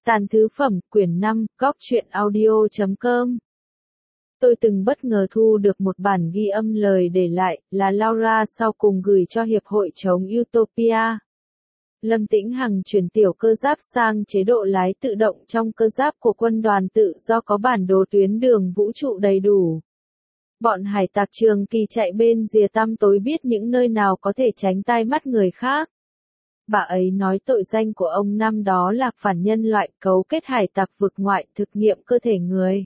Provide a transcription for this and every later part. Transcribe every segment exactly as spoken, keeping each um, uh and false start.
Tàn thứ phẩm, quyển năm, góc truyện audio chấm com. Tôi từng bất ngờ thu được một bản ghi âm lời để lại, là Laura sau cùng gửi cho Hiệp hội chống Utopia. Lâm Tĩnh Hằng chuyển tiểu cơ giáp sang chế độ lái tự động trong cơ giáp của quân đoàn tự do có bản đồ tuyến đường vũ trụ đầy đủ. Bọn hải tặc Trường Kỳ chạy bên rìa tăm tối biết những nơi nào có thể tránh tai mắt người khác. Bà ấy nói tội danh của ông năm đó là phản nhân loại, cấu kết hải tặc vực ngoại, thực nghiệm cơ thể người.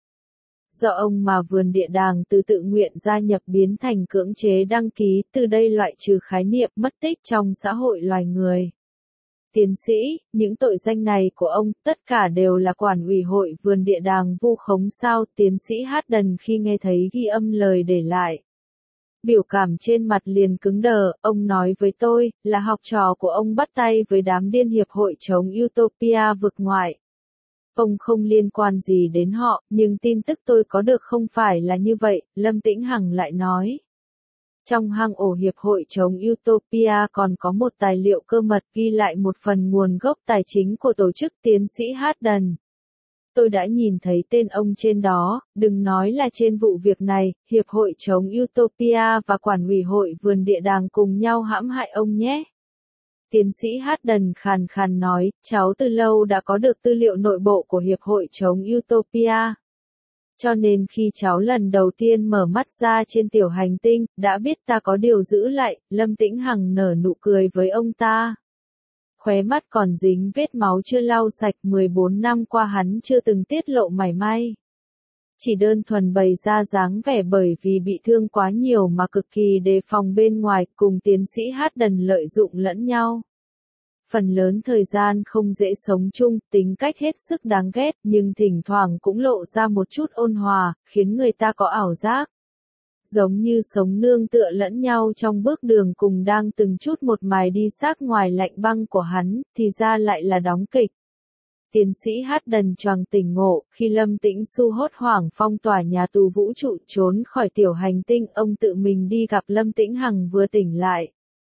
Do ông mà vườn địa đàng từ tự nguyện gia nhập biến thành cưỡng chế đăng ký, từ đây loại trừ khái niệm mất tích trong xã hội loài người. Tiến sĩ, những tội danh này của ông, tất cả đều là quản ủy hội vườn địa đàng vu khống sao? Tiến sĩ Haddon khi nghe thấy ghi âm lời để lại. Biểu cảm trên mặt liền cứng đờ, ông nói với tôi, là học trò của ông bắt tay với đám điên Hiệp hội chống Utopia vực ngoại. Ông không liên quan gì đến họ, nhưng tin tức tôi có được không phải là như vậy, Lâm Tĩnh Hằng lại nói. Trong hang ổ Hiệp hội chống Utopia còn có một tài liệu cơ mật ghi lại một phần nguồn gốc tài chính của tổ chức. Tiến sĩ Haddon. Tôi đã nhìn thấy tên ông trên đó, đừng nói là trên vụ việc này, Hiệp hội chống Utopia và Quản ủy hội vườn địa đàng cùng nhau hãm hại ông nhé. Tiến sĩ Haddon khàn khàn nói, cháu từ lâu đã có được tư liệu nội bộ của Hiệp hội chống Utopia. Cho nên khi cháu lần đầu tiên mở mắt ra trên tiểu hành tinh, đã biết ta có điều giữ lại. Lâm Tĩnh Hằng nở nụ cười với ông ta. Khóe mắt còn dính vết máu chưa lau sạch, mười bốn năm qua hắn chưa từng tiết lộ mảy may. Chỉ đơn thuần bày ra dáng vẻ bởi vì bị thương quá nhiều mà cực kỳ đề phòng bên ngoài, cùng tiến sĩ Haddon lợi dụng lẫn nhau. Phần lớn thời gian không dễ sống chung, tính cách hết sức đáng ghét, nhưng thỉnh thoảng cũng lộ ra một chút ôn hòa, khiến người ta có ảo giác. Giống như sống nương tựa lẫn nhau trong bước đường cùng đang từng chút một mài đi xác ngoài lạnh băng của hắn, thì ra lại là đóng kịch. Tiến sĩ Haddon choàng tỉnh ngộ, khi Lâm Tĩnh Xu hốt hoảng phong tỏa nhà tù vũ trụ trốn khỏi tiểu hành tinh, ông tự mình đi gặp Lâm Tĩnh Hằng vừa tỉnh lại.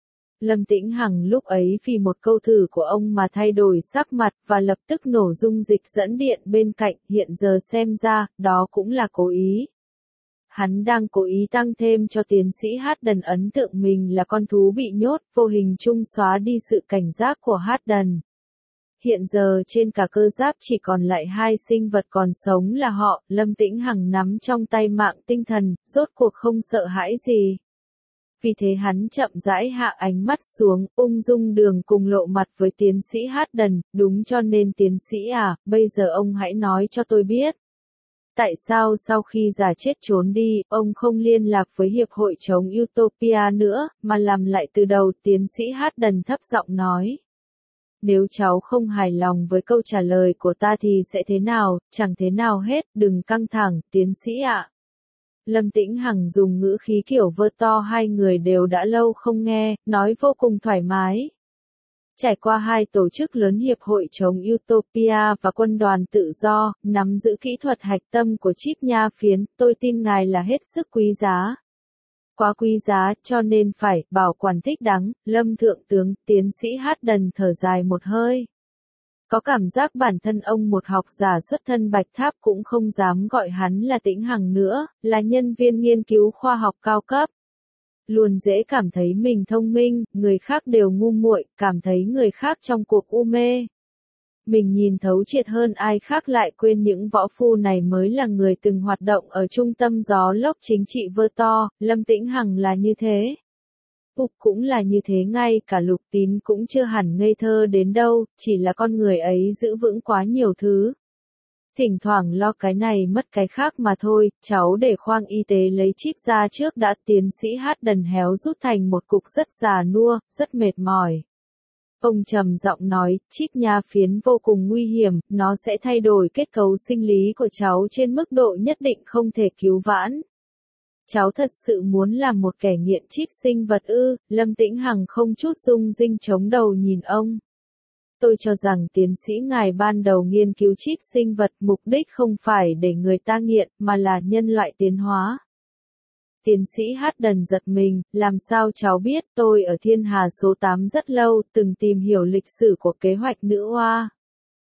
Lâm Tĩnh Hằng lúc ấy vì một câu thử của ông mà thay đổi sắc mặt và lập tức nổ dung dịch dẫn điện bên cạnh, hiện giờ xem ra, đó cũng là cố ý. Hắn đang cố ý tăng thêm cho tiến sĩ Haddon ấn tượng mình là con thú bị nhốt, vô hình chung xóa đi sự cảnh giác của Haddon. Hiện giờ trên cả cơ giáp chỉ còn lại hai sinh vật còn sống là họ, Lâm Tĩnh Hằng nắm trong tay mạng tinh thần, rốt cuộc không sợ hãi gì. Vì thế hắn chậm rãi hạ ánh mắt xuống, ung dung đường cùng lộ mặt với tiến sĩ Haddon, đúng cho nên tiến sĩ à, bây giờ ông hãy nói cho tôi biết. Tại sao sau khi giả chết trốn đi, ông không liên lạc với Hiệp hội chống Utopia nữa, mà làm lại từ đầu? Tiến sĩ Haddon thấp giọng nói. Nếu cháu không hài lòng với câu trả lời của ta thì sẽ thế nào? Chẳng thế nào hết, đừng căng thẳng, tiến sĩ ạ. Lâm Tĩnh Hằng dùng ngữ khí kiểu vơ to hai người đều đã lâu không nghe, nói vô cùng thoải mái. Trải qua hai tổ chức lớn Hiệp hội chống Utopia và Quân đoàn tự do, nắm giữ kỹ thuật hạch tâm của chip nha phiến, tôi tin ngài là hết sức quý giá. Quá quý giá, cho nên phải bảo quản thích đáng. Lâm Thượng tướng, tiến sĩ Haddon thở dài một hơi. Có cảm giác bản thân ông một học giả xuất thân Bạch Tháp cũng không dám gọi hắn là Tĩnh Hằng nữa, là nhân viên nghiên cứu khoa học cao cấp. Luôn dễ cảm thấy mình thông minh, người khác đều ngu muội, cảm thấy người khác trong cuộc u mê. Mình nhìn thấu triệt hơn ai khác, lại quên những võ phu này mới là người từng hoạt động ở trung tâm gió lốc chính trị vơ to. Lâm Tĩnh Hằng là như thế. Úc cũng là như thế, ngay cả Lục Tín cũng chưa hẳn ngây thơ đến đâu, chỉ là con người ấy giữ vững quá nhiều thứ. Thỉnh thoảng lo cái này mất cái khác mà thôi. Cháu để khoang y tế lấy chip ra trước đã. Tiến sĩ Haddon héo rút thành một cục rất già nua, rất mệt mỏi. Ông trầm giọng nói, chip nha phiến vô cùng nguy hiểm, nó sẽ thay đổi kết cấu sinh lý của cháu trên mức độ nhất định không thể cứu vãn. Cháu thật sự muốn làm một kẻ nghiện chip sinh vật ư? Lâm Tĩnh Hằng không chút rung rinh chống đầu nhìn ông. Tôi cho rằng tiến sĩ ngài ban đầu nghiên cứu chip sinh vật mục đích không phải để người ta nghiện, mà là nhân loại tiến hóa. Tiến sĩ Haddon giật mình, làm sao cháu biết? Tôi ở Thiên Hà số tám rất lâu, từng tìm hiểu lịch sử của kế hoạch nữ oa.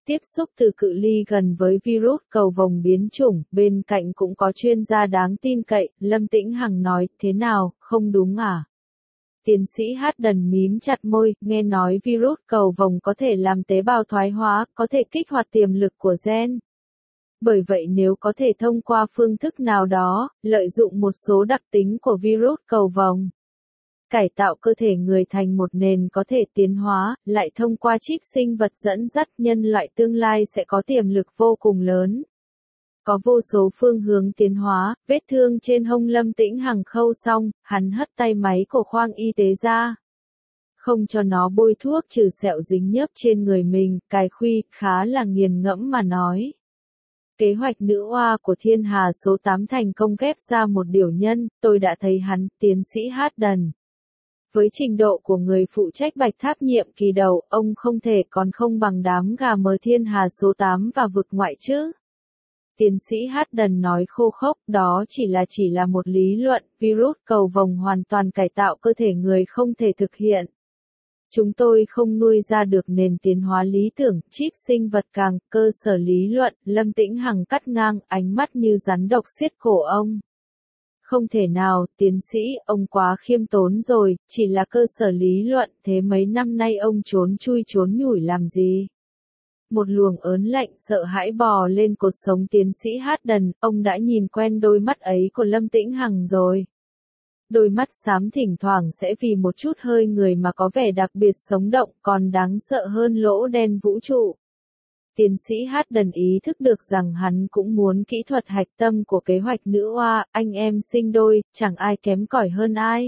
tiếp xúc từ cự ly gần với virus cầu vồng biến chủng, bên cạnh cũng có chuyên gia đáng tin cậy, Lâm Tĩnh Hằng nói, thế nào, không đúng à? Tiến sĩ Harden mím chặt môi, nghe nói virus cầu vồng có thể làm tế bào thoái hóa, có thể kích hoạt tiềm lực của gen. Bởi vậy nếu có thể thông qua phương thức nào đó, lợi dụng một số đặc tính của virus cầu vồng, cải tạo cơ thể người thành một nền có thể tiến hóa, lại thông qua chip sinh vật dẫn dắt nhân loại tương lai sẽ có tiềm lực vô cùng lớn. Có vô số phương hướng tiến hóa, vết thương trên hông Lâm Tĩnh Hằng khâu xong, hắn hất tay máy của khoang y tế ra. Không cho nó bôi thuốc trừ sẹo dính nhớp trên người mình, cài khuy, khá là nghiền ngẫm mà nói. Kế hoạch nữ oa của Thiên Hà số tám thành công ghép ra một điều nhân, tôi đã thấy hắn, tiến sĩ Harden. Với trình độ của người phụ trách Bạch Tháp nhiệm kỳ đầu, ông không thể còn không bằng đám gà mờ Thiên Hà số tám và vực ngoại chứ. Tiến sĩ Harden nói khô khốc, đó chỉ là chỉ là một lý luận, virus cầu vồng hoàn toàn cải tạo cơ thể người không thể thực hiện. Chúng tôi không nuôi ra được nền tiến hóa lý tưởng, chip sinh vật càng, cơ sở lý luận, Lâm Tĩnh Hằng cắt ngang, ánh mắt như rắn độc xiết cổ ông. Không thể nào, tiến sĩ, ông quá khiêm tốn rồi, chỉ là cơ sở lý luận, thế mấy năm nay ông trốn chui trốn nhủi làm gì? Một luồng ớn lạnh sợ hãi bò lên cột sống tiến sĩ Harden, ông đã nhìn quen đôi mắt ấy của Lâm Tĩnh Hằng rồi. Đôi mắt xám thỉnh thoảng sẽ vì một chút hơi người mà có vẻ đặc biệt sống động, còn đáng sợ hơn lỗ đen vũ trụ. Tiến sĩ Harden ý thức được rằng hắn cũng muốn kỹ thuật hạch tâm của kế hoạch nữ oa, anh em sinh đôi, chẳng ai kém cỏi hơn ai.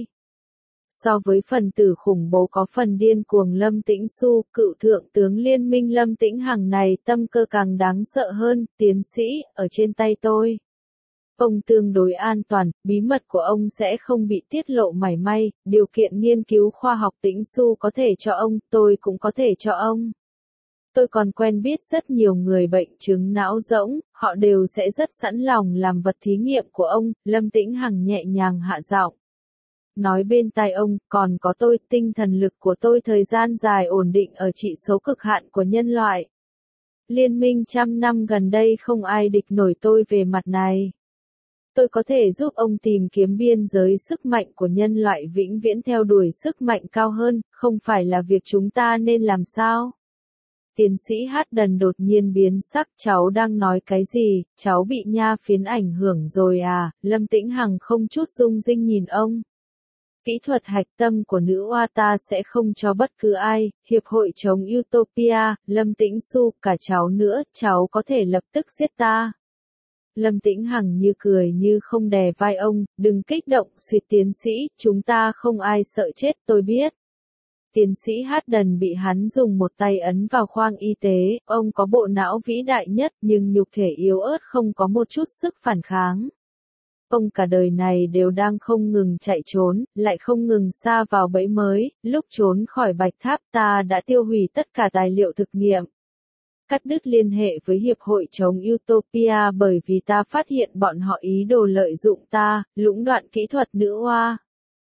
So với phần tử khủng bố có phần điên cuồng Lâm Tĩnh Xu, cựu thượng tướng liên minh Lâm Tĩnh Hằng này tâm cơ càng đáng sợ hơn, tiến sĩ, ở trên tay tôi. Ông tương đối an toàn, bí mật của ông sẽ không bị tiết lộ mảy may, điều kiện nghiên cứu khoa học Tĩnh Xu có thể cho ông, tôi cũng có thể cho ông. Tôi còn quen biết rất nhiều người bệnh chứng não rỗng, họ đều sẽ rất sẵn lòng làm vật thí nghiệm của ông, Lâm Tĩnh Hằng nhẹ nhàng hạ giọng. Nói bên tai ông, còn có tôi, tinh thần lực của tôi thời gian dài ổn định ở trị số cực hạn của nhân loại. Liên minh trăm năm gần đây không ai địch nổi tôi về mặt này. Tôi có thể giúp ông tìm kiếm biên giới sức mạnh của nhân loại vĩnh viễn theo đuổi sức mạnh cao hơn, không phải là việc chúng ta nên làm sao? Tiến sĩ Harden đột nhiên biến sắc, cháu đang nói cái gì, cháu bị nha phiến ảnh hưởng rồi à, Lâm Tĩnh Hằng không chút rung rinh nhìn ông. Kỹ thuật hạch tâm của nữ oa ta sẽ không cho bất cứ ai, Hiệp hội chống Utopia, Lâm Tĩnh Xu, cả cháu nữa, cháu có thể lập tức giết ta. Lâm Tĩnh Hằng như cười như không đè vai ông, đừng kích động, suýt tiến sĩ, chúng ta không ai sợ chết, tôi biết. Tiến sĩ Harden bị hắn dùng một tay ấn vào khoang y tế, ông có bộ não vĩ đại nhất nhưng nhục thể yếu ớt không có một chút sức phản kháng. Ông cả đời này đều đang không ngừng chạy trốn, lại không ngừng sa vào bẫy mới, lúc trốn khỏi Bạch Tháp ta đã tiêu hủy tất cả tài liệu thực nghiệm. Cắt đứt liên hệ với Hiệp hội chống Utopia bởi vì ta phát hiện bọn họ ý đồ lợi dụng ta, lũng đoạn kỹ thuật nữ oa.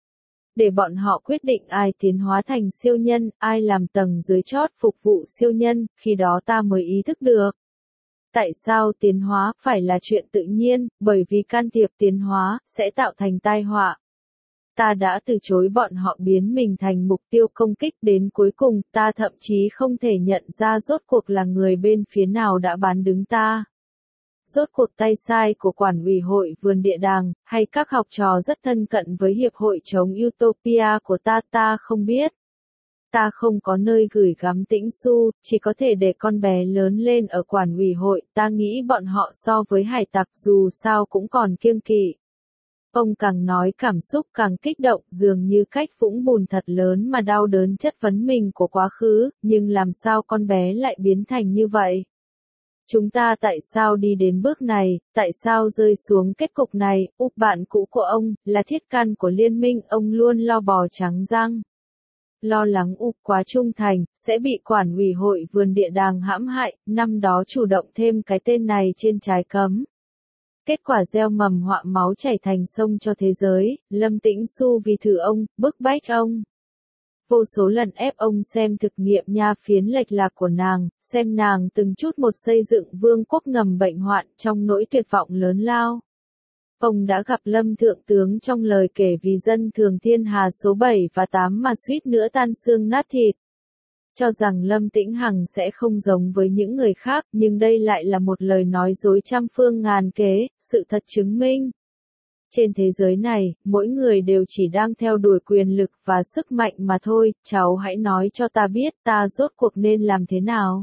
Để bọn họ quyết định ai tiến hóa thành siêu nhân, ai làm tầng dưới chót phục vụ siêu nhân, khi đó ta mới ý thức được. Tại sao tiến hóa phải là chuyện tự nhiên, bởi vì can thiệp tiến hóa sẽ tạo thành tai họa. Ta đã từ chối bọn họ biến mình thành mục tiêu công kích đến cuối cùng, ta thậm chí không thể nhận ra rốt cuộc là người bên phía nào đã bán đứng ta. Rốt cuộc tay sai của quản ủy hội vườn địa đàng, hay các học trò rất thân cận với Hiệp hội chống Utopia của ta ta không biết. Ta không có nơi gửi gắm Tĩnh Xu, chỉ có thể để con bé lớn lên ở quản ủy hội, ta nghĩ bọn họ so với hải tặc dù sao cũng còn kiêng kỵ. Ông càng nói cảm xúc càng kích động, dường như cách vũng bùn thật lớn mà đau đớn chất vấn mình của quá khứ, nhưng làm sao con bé lại biến thành như vậy? Chúng ta tại sao đi đến bước này, tại sao rơi xuống kết cục này, úp bạn cũ của ông, là thiết can của liên minh, ông luôn lo bò trắng răng. Lo lắng úp quá trung thành, sẽ bị quản ủy hội vườn địa đàng hãm hại, năm đó chủ động thêm cái tên này trên trái cấm. Kết quả gieo mầm họa máu chảy thành sông cho thế giới, Lâm Tĩnh Xu vì thử ông, bức bách ông. vô số lần ép ông xem thực nghiệm nha phiến lệch lạc của nàng, xem nàng từng chút một xây dựng vương quốc ngầm bệnh hoạn trong nỗi tuyệt vọng lớn lao. Ông đã gặp Lâm Thượng Tướng trong lời kể vì dân thường thiên hà số bảy và tám mà suýt nữa tan xương nát thịt. Cho rằng Lâm Tĩnh Hằng sẽ không giống với những người khác, nhưng đây lại là một lời nói dối trăm phương ngàn kế, sự thật chứng minh. Trên thế giới này, mỗi người đều chỉ đang theo đuổi quyền lực và sức mạnh mà thôi, cháu hãy nói cho ta biết ta rốt cuộc nên làm thế nào.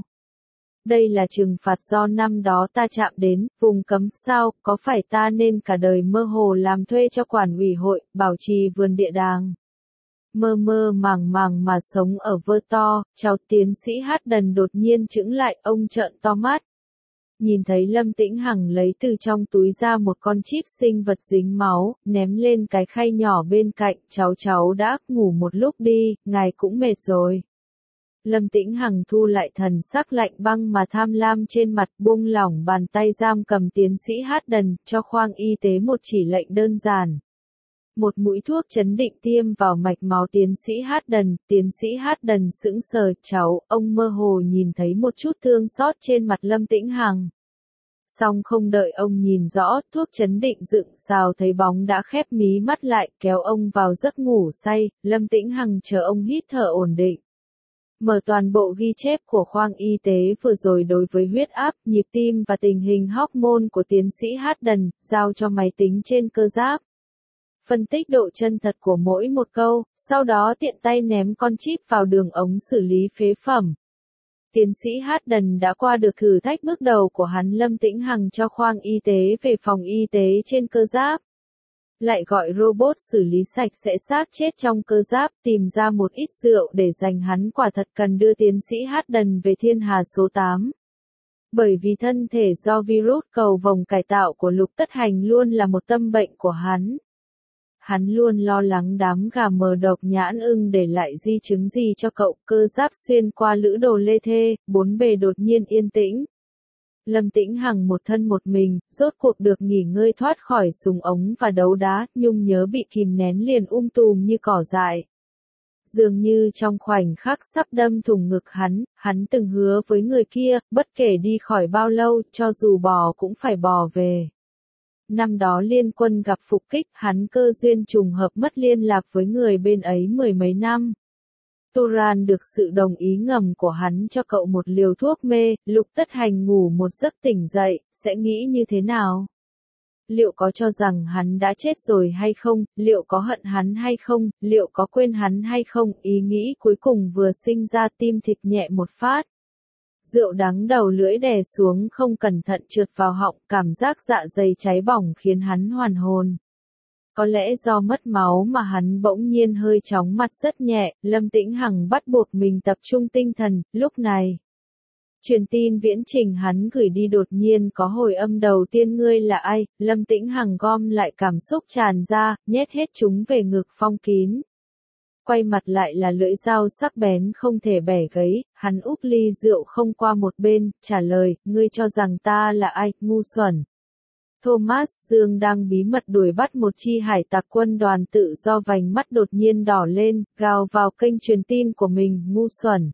Đây là trừng phạt do năm đó ta chạm đến, vùng cấm sao, có phải ta nên cả đời mơ hồ làm thuê cho quản ủy hội, bảo trì vườn địa đàng. Mơ mơ màng màng mà sống ở vơ to, cháu tiến sĩ Hát Đần đột nhiên chững lại, ông trợn to mắt. Nhìn thấy Lâm Tĩnh Hằng lấy từ trong túi ra một con chip sinh vật dính máu, ném lên cái khay nhỏ bên cạnh, cháu cháu đã ngủ một lúc đi, ngài cũng mệt rồi. Lâm Tĩnh Hằng thu lại thần sắc lạnh băng mà tham lam trên mặt, buông lỏng bàn tay giam cầm tiến sĩ Hát Đần, cho khoang y tế một chỉ lệnh đơn giản. Một mũi thuốc chấn định tiêm vào mạch máu tiến sĩ Hát Đần, tiến sĩ Hát Đần sững sờ, cháu, ông mơ hồ nhìn thấy một chút thương xót trên mặt Lâm Tĩnh Hằng. Song không đợi ông nhìn rõ, thuốc chấn định dựng xào thấy bóng đã khép mí mắt lại, kéo ông vào giấc ngủ say, Lâm Tĩnh Hằng chờ ông hít thở ổn định. Mở toàn bộ ghi chép của khoang y tế vừa rồi đối với huyết áp, nhịp tim và tình hình hormone của tiến sĩ Hát Đần, giao cho máy tính trên cơ giáp. Phân tích độ chân thật của mỗi một câu, sau đó tiện tay ném con chip vào đường ống xử lý phế phẩm. Tiến sĩ Hát Đần đã qua được thử thách bước đầu của hắn. Lâm Tĩnh Hằng cho khoang y tế về phòng y tế trên cơ giáp. Lại gọi robot xử lý sạch sẽ xác chết trong cơ giáp, tìm ra một ít rượu để dành hắn quả thật cần đưa tiến sĩ Hát Đần về thiên hà số tám. Bởi vì thân thể do virus cầu vồng cải tạo của Lục Tất Hành luôn là một tâm bệnh của hắn. Hắn luôn lo lắng đám gà mờ độc nhãn ưng để lại di chứng gì cho cậu. Cơ giáp xuyên qua lữ đồ lê thê, bốn bề đột nhiên yên tĩnh. Lâm Tĩnh Hằng một thân một mình, rốt cuộc được nghỉ ngơi thoát khỏi súng ống và đấu đá, nhung nhớ bị kìm nén liền um tùm như cỏ dại. Dường như trong khoảnh khắc sắp đâm thủng ngực hắn, hắn từng hứa với người kia, bất kể đi khỏi bao lâu, cho dù bò cũng phải bò về. Năm đó liên quân gặp phục kích, hắn cơ duyên trùng hợp mất liên lạc với người bên ấy mười mấy năm. Turan được sự đồng ý ngầm của hắn cho cậu một liều thuốc mê, Lục Tất Hành ngủ một giấc tỉnh dậy, sẽ nghĩ như thế nào? Liệu có cho rằng hắn đã chết rồi hay không, liệu có hận hắn hay không, liệu có quên hắn hay không, ý nghĩ cuối cùng vừa sinh ra tim thịt nhẹ một phát. Rượu đắng đầu lưỡi đè xuống không cẩn thận trượt vào họng, cảm giác dạ dày cháy bỏng khiến hắn hoàn hồn. Có lẽ do mất máu mà hắn bỗng nhiên hơi chóng mặt rất nhẹ, Lâm Tĩnh Hằng bắt buộc mình tập trung tinh thần, lúc này. Truyền tin viễn trình hắn gửi đi đột nhiên có hồi âm đầu tiên ngươi là ai, Lâm Tĩnh Hằng gom lại cảm xúc tràn ra, nhét hết chúng về ngực phong kín. Quay mặt lại là lưỡi dao sắc bén không thể bẻ gấy, hắn úp ly rượu không qua một bên, trả lời, ngươi cho rằng ta là ai, ngu xuẩn. Thomas Dương đang bí mật đuổi bắt một chi hải tặc quân đoàn tự do, vành mắt đột nhiên đỏ lên, gào vào kênh truyền tin của mình, ngu xuẩn.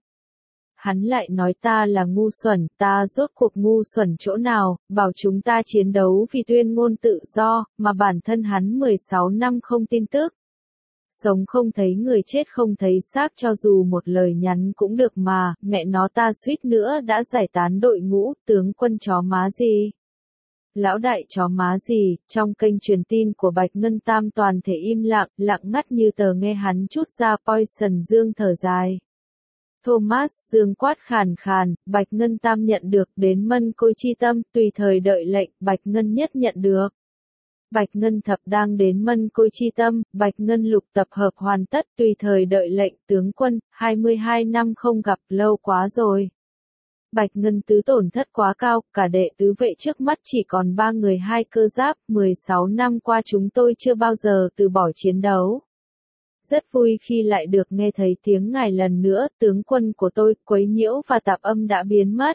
Hắn lại nói ta là ngu xuẩn, ta rốt cuộc ngu xuẩn chỗ nào, bảo chúng ta chiến đấu vì tuyên ngôn tự do, mà bản thân hắn mười sáu năm không tin tức. Sống không thấy người, chết không thấy xác, cho dù một lời nhắn cũng được mà, mẹ nó ta suýt nữa đã giải tán đội ngũ, tướng quân chó má gì. Lão đại chó má gì, trong kênh truyền tin của Bạch Ngân Tam toàn thể im lặng, lặng ngắt như tờ, nghe hắn chút ra. Poison Dương thở dài. Thomas Dương quát khàn khàn, Bạch Ngân Tam nhận được, đến mân côi chi tâm, tùy thời đợi lệnh, Bạch Ngân nhất nhận được. Bạch Ngân thập đang đến mân côi chi tâm, Bạch Ngân lục tập hợp hoàn tất, tùy thời đợi lệnh, tướng quân, hai mươi hai năm không gặp, lâu quá rồi. Bạch Ngân tứ tổn thất quá cao, cả đệ tứ vệ trước mắt chỉ còn ba người hai cơ giáp, mười sáu năm qua chúng tôi chưa bao giờ từ bỏ chiến đấu. Rất vui khi lại được nghe thấy tiếng ngài lần nữa, tướng quân của tôi, quấy nhiễu và tạp âm đã biến mất.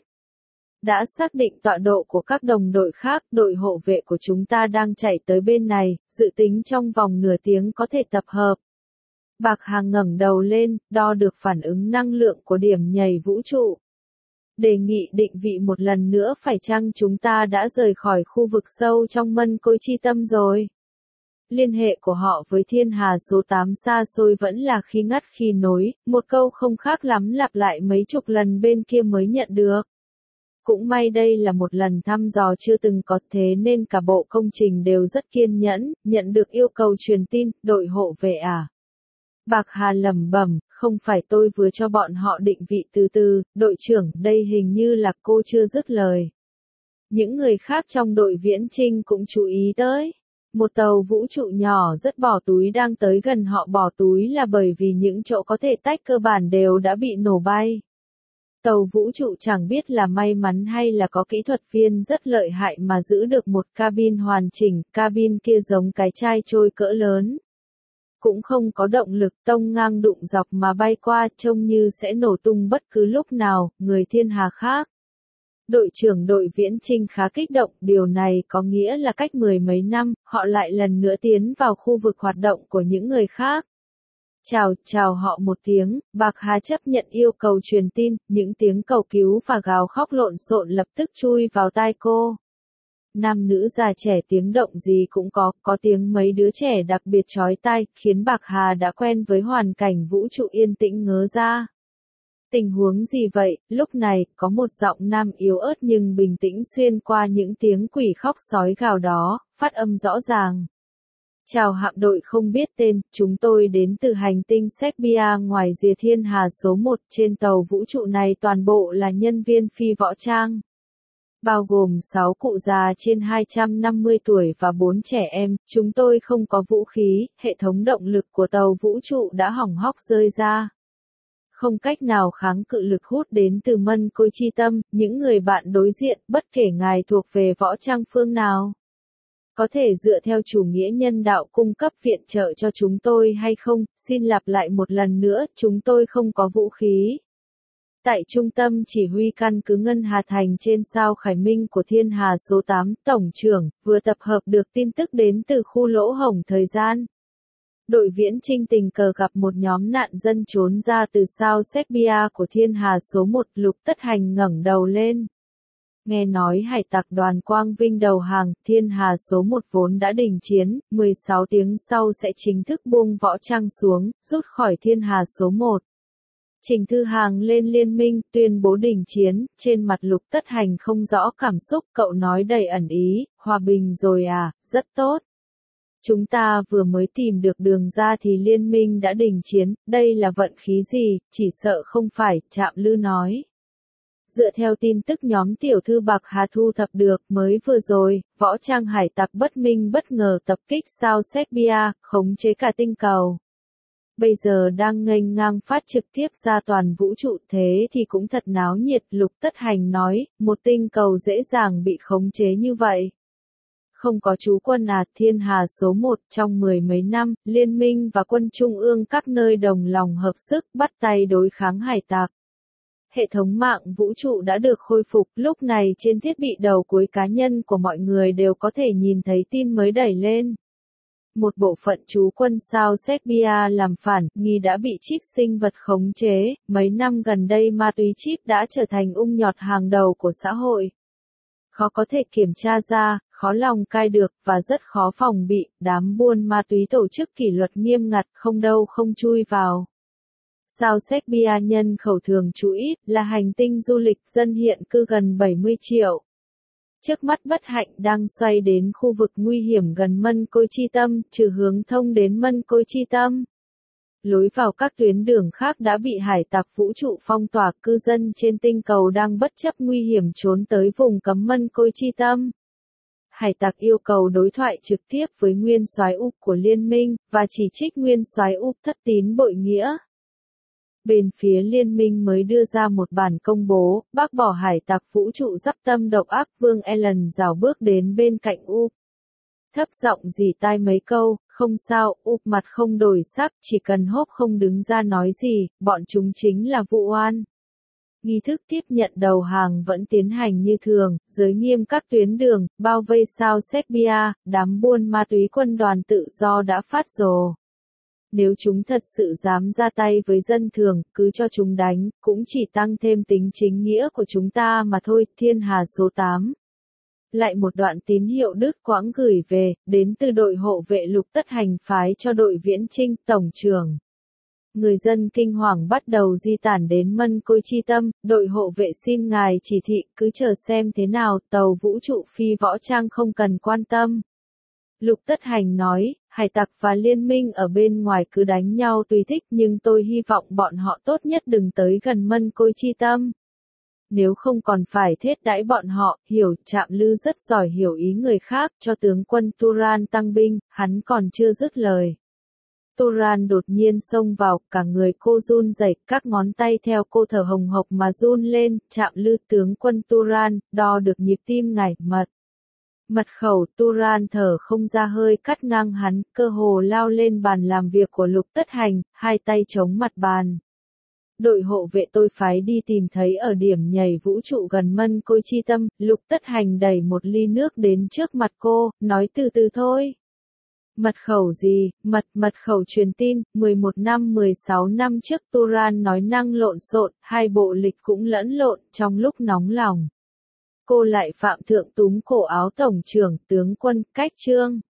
Đã xác định tọa độ của các đồng đội khác, đội hộ vệ của chúng ta đang chạy tới bên này, dự tính trong vòng nửa tiếng có thể tập hợp. Bạc Hà ngẩng đầu lên, đo được phản ứng năng lượng của điểm nhảy vũ trụ. Đề nghị định vị một lần nữa, phải chăng chúng ta đã rời khỏi khu vực sâu trong mân côi chi tâm rồi? Liên hệ của họ với thiên hà số tám xa xôi vẫn là khi ngắt khi nối, một câu không khác lắm lặp lại mấy chục lần bên kia mới nhận được. Cũng may đây là một lần thăm dò chưa từng có, thế nên cả bộ công trình đều rất kiên nhẫn, nhận được yêu cầu truyền tin, đội hộ về à? Bạc Hà lẩm bẩm, không phải tôi vừa cho bọn họ định vị từ từ, đội trưởng, đây hình như là cô chưa dứt lời. Những người khác trong đội viễn trinh cũng chú ý tới. Một tàu vũ trụ nhỏ rất bỏ túi đang tới gần họ, bỏ túi là bởi vì những chỗ có thể tách cơ bản đều đã bị nổ bay. Tàu vũ trụ chẳng biết là may mắn hay là có kỹ thuật viên rất lợi hại mà giữ được một cabin hoàn chỉnh, cabin kia giống cái chai trôi cỡ lớn. Cũng không có động lực, tông ngang đụng dọc mà bay qua, trông như sẽ nổ tung bất cứ lúc nào. Người thiên hà khác. Đội trưởng đội viễn trinh khá kích động, điều này có nghĩa là cách mười mấy năm, họ lại lần nữa tiến vào khu vực hoạt động của những người khác. Chào, chào họ một tiếng, Bạc Hà chấp nhận yêu cầu truyền tin, những tiếng cầu cứu và gào khóc lộn xộn lập tức chui vào tai cô. Nam nữ già trẻ tiếng động gì cũng có, có tiếng mấy đứa trẻ đặc biệt chói tai, khiến Bạc Hà đã quen với hoàn cảnh vũ trụ yên tĩnh ngớ ra. Tình huống gì vậy? Lúc này, có một giọng nam yếu ớt nhưng bình tĩnh xuyên qua những tiếng quỷ khóc sói gào đó, phát âm rõ ràng. Chào hạm đội không biết tên, chúng tôi đến từ hành tinh Serbia ngoài rìa thiên hà số một, trên tàu vũ trụ này toàn bộ là nhân viên phi võ trang. Bao gồm sáu cụ già trên hai trăm năm mươi tuổi và bốn trẻ em, chúng tôi không có vũ khí, hệ thống động lực của tàu vũ trụ đã hỏng hóc rơi ra. Không cách nào kháng cự lực hút đến từ mân côi chi tâm, những người bạn đối diện, bất kể ngài thuộc về võ trang phương nào. Có thể dựa theo chủ nghĩa nhân đạo cung cấp viện trợ cho chúng tôi hay không? Xin lặp lại một lần nữa, chúng tôi không có vũ khí. Tại trung tâm chỉ huy căn cứ Ngân Hà Thành trên sao Khải Minh của thiên hà số tám, Tổng trưởng, vừa tập hợp được tin tức đến từ khu lỗ hổng thời gian. Đội viễn trinh tình cờ gặp một nhóm nạn dân trốn ra từ sao Serbia của thiên hà số một, Lục Tất Hành ngẩng đầu lên. Nghe nói hải tặc đoàn Quang Vinh đầu hàng, thiên hà số một vốn đã đình chiến, mười sáu tiếng sau sẽ chính thức buông võ trang xuống, rút khỏi thiên hà số một. Trình Thư Hàng lên liên minh, tuyên bố đình chiến, trên mặt Lục Tất Hành không rõ cảm xúc, cậu nói đầy ẩn ý, hòa bình rồi à, rất tốt. Chúng ta vừa mới tìm được đường ra thì liên minh đã đình chiến, đây là vận khí gì, chỉ sợ không phải, Trạm Lư nói. Dựa theo tin tức nhóm tiểu thư Bạc Hà thu thập được mới vừa rồi, võ trang hải tặc bất minh bất ngờ tập kích sao Serbia, khống chế cả tinh cầu. Bây giờ đang nghênh ngang phát trực tiếp ra toàn vũ trụ, thế thì cũng thật náo nhiệt, Lục Tất Hành nói, một tinh cầu dễ dàng bị khống chế như vậy. Không có trú quân à, thiên hà số một, trong mười mấy năm, liên minh và quân trung ương các nơi đồng lòng hợp sức bắt tay đối kháng hải tặc. Hệ thống mạng vũ trụ đã được khôi phục, lúc này trên thiết bị đầu cuối cá nhân của mọi người đều có thể nhìn thấy tin mới đẩy lên. Một bộ phận trú quân sao Serbia làm phản, nghi đã bị chip sinh vật khống chế, mấy năm gần đây ma túy chip đã trở thành ung nhọt hàng đầu của xã hội. Khó có thể kiểm tra ra, khó lòng cai được, và rất khó phòng bị, đám buôn ma túy tổ chức kỷ luật nghiêm ngặt, không đâu không chui vào. Sao Serbia nhân khẩu thường trú ít, là hành tinh du lịch, dân hiện cư gần bảy mươi triệu. Trước mắt bất hạnh đang xoay đến khu vực nguy hiểm gần mân côi chi tâm, trừ hướng thông đến mân côi chi tâm. Lối vào các tuyến đường khác đã bị hải tặc vũ trụ phong tỏa, cư dân trên tinh cầu đang bất chấp nguy hiểm trốn tới vùng cấm mân côi chi tâm. Hải tặc yêu cầu đối thoại trực tiếp với nguyên soái Úc của liên minh, và chỉ trích nguyên soái Úc thất tín bội nghĩa. Bên phía liên minh mới đưa ra một bản công bố, bác bỏ hải tặc vũ trụ dắp tâm độc ác. Vương Ellen rảo bước đến bên cạnh Úc. Thấp giọng rỉ tai mấy câu, không sao, Úc mặt không đổi sắc, chỉ cần Hốp không đứng ra nói gì, bọn chúng chính là vụ oan. Nghi thức tiếp nhận đầu hàng vẫn tiến hành như thường, giới nghiêm các tuyến đường, bao vây sao Serbia, đám buôn ma túy quân đoàn tự do đã phát rồ. Nếu chúng thật sự dám ra tay với dân thường, cứ cho chúng đánh, cũng chỉ tăng thêm tính chính nghĩa của chúng ta mà thôi. Thiên Hà số tám. Lại một đoạn tín hiệu đứt quãng gửi về, đến từ đội hộ vệ Lục Tất Hành phái cho đội Viễn Chinh, tổng trưởng. Người dân kinh hoàng bắt đầu di tản đến Mân Côi Chi Tâm, đội hộ vệ xin ngài chỉ thị, cứ chờ xem thế nào, tàu vũ trụ phi võ trang không cần quan tâm. Lục Tất Hành nói, hải tặc và liên minh ở bên ngoài cứ đánh nhau tùy thích, nhưng tôi hy vọng bọn họ tốt nhất đừng tới gần Mân Côi Chi Tâm. Nếu không còn phải thiết đãi bọn họ, hiểu, Trạm Lư rất giỏi hiểu ý người khác, cho tướng quân Turan tăng binh, hắn còn chưa dứt lời. Turan đột nhiên xông vào, cả người cô run rẩy, các ngón tay theo cô thở hồng hộc mà run lên. Trạm Lư, tướng quân Turan, đo được nhịp tim ngài, mật. Mật khẩu. Turan thở không ra hơi cắt ngang hắn, cơ hồ lao lên bàn làm việc của Lục Tất Hành, hai tay chống mặt bàn. Đội hộ vệ tôi phái đi tìm thấy ở điểm nhảy vũ trụ gần Mân Côi Chi Tâm. Lục Tất Hành đẩy một ly nước đến trước mặt cô, nói từ từ thôi. Mật khẩu gì? Mật, mật khẩu truyền tin. mười một năm mười sáu năm trước Turan nói năng lộn xộn, hai bộ lịch cũng lẫn lộn, trong lúc nóng lòng. Cô lại phạm thượng túm cổ áo tổng trưởng, tướng quân, cách trương.